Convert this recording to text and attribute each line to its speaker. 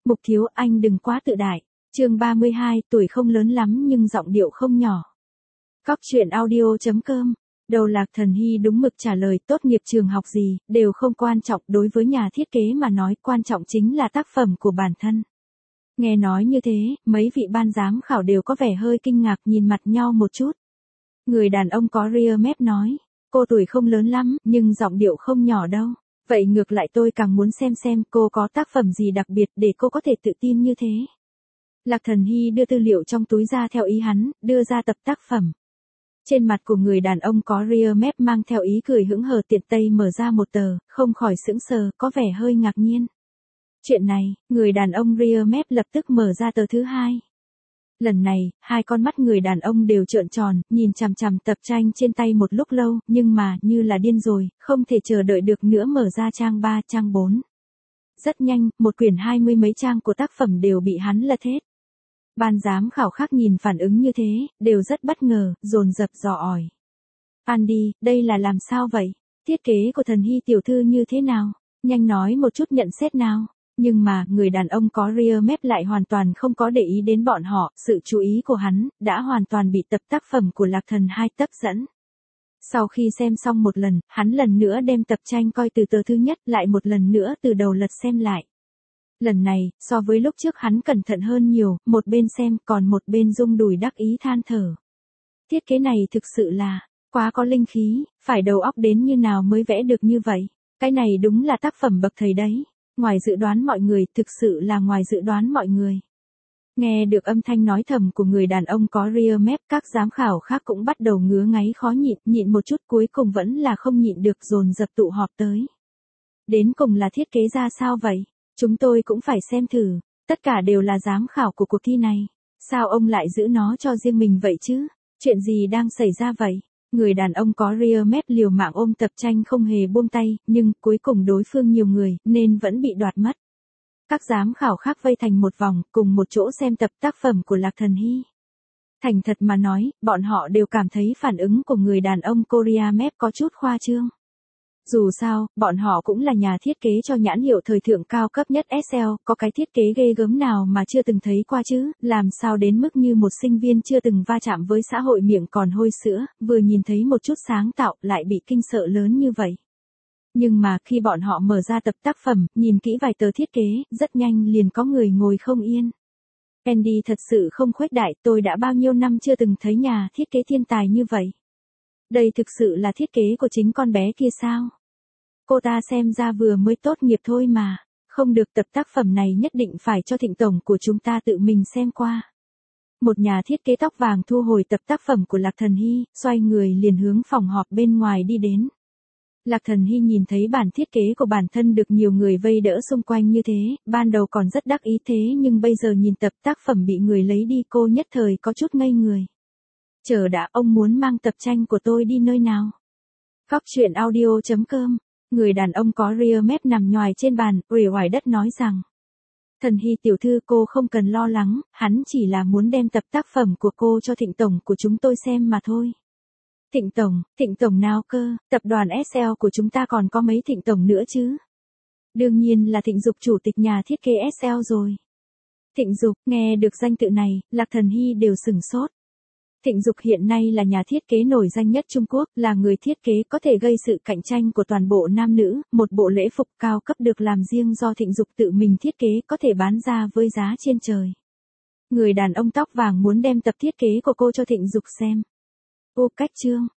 Speaker 1: Mục Thiếu, anh đừng quá tự đại. Chương 32, tuổi không lớn lắm nhưng giọng điệu không nhỏ. Cóc truyện audio.com. Đầu Lạc Thần Hy đúng mực trả lời, tốt nghiệp trường học gì, đều không quan trọng, đối với nhà thiết kế mà nói, quan trọng chính là tác phẩm của bản thân. Nghe nói như thế, mấy vị ban giám khảo đều có vẻ hơi kinh ngạc, nhìn mặt nhau một chút. Người đàn ông có rear mép nói, cô tuổi không lớn lắm, nhưng giọng điệu không nhỏ đâu. Vậy ngược lại tôi càng muốn xem cô có tác phẩm gì đặc biệt để cô có thể tự tin như thế. Lạc Thần Hy đưa tư liệu trong túi ra theo ý hắn, đưa ra tập tác phẩm. Trên mặt của người đàn ông có rear mép mang theo ý cười hững hờ, tiện tay mở ra một tờ, không khỏi sững sờ, có vẻ hơi ngạc nhiên. Chuyện này, người đàn ông rear mép lập tức mở ra tờ thứ hai. Lần này, hai con mắt người đàn ông đều trợn tròn, nhìn chằm chằm tập tranh trên tay một lúc lâu, nhưng mà, như là điên rồi, không thể chờ đợi được nữa, mở ra trang 3, trang 4. Rất nhanh, một quyển 20 mấy trang của tác phẩm đều bị hắn lật hết. Ban giám khảo khác nhìn phản ứng như thế, đều rất bất ngờ, dồn dập dò hỏi. Andy, đây là làm sao vậy? Thiết kế của Thần Hy tiểu thư như thế nào? Nhanh nói một chút nhận xét nào. Nhưng mà, người đàn ông có rear mép lại hoàn toàn không có để ý đến bọn họ, sự chú ý của hắn, đã hoàn toàn bị tập tác phẩm của Lạc Thần Hy hấp dẫn. Sau khi xem xong một lần, hắn lần nữa đem tập tranh coi từ tờ thứ nhất, lại một lần nữa từ đầu lật xem lại. Lần này, so với lúc trước hắn cẩn thận hơn nhiều, một bên xem, còn một bên rung đùi đắc ý than thở. Thiết kế này thực sự là, quá có linh khí, phải đầu óc đến như nào mới vẽ được như vậy. Cái này đúng là tác phẩm bậc thầy đấy. Ngoài dự đoán mọi người, thực sự là ngoài dự đoán mọi người. Nghe được âm thanh nói thầm của người đàn ông có rear mép, các giám khảo khác cũng bắt đầu ngứa ngáy khó nhịn một chút, cuối cùng vẫn là không nhịn được, dồn dập tụ họp tới. Đến cùng là thiết kế ra sao vậy? Chúng tôi cũng phải xem thử, tất cả đều là giám khảo của cuộc thi này. Sao ông lại giữ nó cho riêng mình vậy chứ? Chuyện gì đang xảy ra vậy? Người đàn ông có rear mép liều mạng ôm tập tranh không hề buông tay, nhưng cuối cùng đối phương nhiều người, nên vẫn bị đoạt mất. Các giám khảo khác vây thành một vòng, cùng một chỗ xem tập tác phẩm của Lạc Thần Hy. Thành thật mà nói, bọn họ đều cảm thấy phản ứng của người đàn ông Korea mép có chút khoa trương. Dù sao, bọn họ cũng là nhà thiết kế cho nhãn hiệu thời thượng cao cấp nhất SL, có cái thiết kế ghê gớm nào mà chưa từng thấy qua chứ, làm sao đến mức như một sinh viên chưa từng va chạm với xã hội miệng còn hôi sữa, vừa nhìn thấy một chút sáng tạo lại bị kinh sợ lớn như vậy. Nhưng mà khi bọn họ mở ra tập tác phẩm, nhìn kỹ vài tờ thiết kế, rất nhanh liền có người ngồi không yên. Andy thật sự không khuếch đại, tôi đã bao nhiêu năm chưa từng thấy nhà thiết kế thiên tài như vậy. Đây thực sự là thiết kế của chính con bé kia sao? Cô ta xem ra vừa mới tốt nghiệp thôi mà. Không được, tập tác phẩm này nhất định phải cho Thịnh tổng của chúng ta tự mình xem qua. Một nhà thiết kế tóc vàng thu hồi tập tác phẩm của Lạc Thần Hy, xoay người liền hướng phòng họp bên ngoài đi đến. Lạc Thần Hy nhìn thấy bản thiết kế của bản thân được nhiều người vây đỡ xung quanh như thế, ban đầu còn rất đắc ý thế nhưng bây giờ nhìn tập tác phẩm bị người lấy đi, cô nhất thời có chút ngây người. Chờ đã, ông muốn mang tập tranh của tôi đi nơi nào? Cóc truyện audio.com. Người đàn ông có rear mép nằm nhoài trên bàn, uể oải đất nói rằng. Thần Hy tiểu thư, cô không cần lo lắng, hắn chỉ là muốn đem tập tác phẩm của cô cho Thịnh tổng của chúng tôi xem mà thôi. Thịnh tổng nào cơ, tập đoàn SL của chúng ta còn có mấy Thịnh tổng nữa chứ? Đương nhiên là Thịnh Dục, chủ tịch nhà thiết kế SL rồi. Thịnh Dục, nghe được danh tự này, Lạc Thần Hy đều sửng sốt. Thịnh Dục hiện nay là nhà thiết kế nổi danh nhất Trung Quốc, là người thiết kế có thể gây sự cạnh tranh của toàn bộ nam nữ, một bộ lễ phục cao cấp được làm riêng do Thịnh Dục tự mình thiết kế có thể bán ra với giá trên trời. Người đàn ông tóc vàng muốn đem tập thiết kế của cô cho Thịnh Dục xem. Ô cách chương.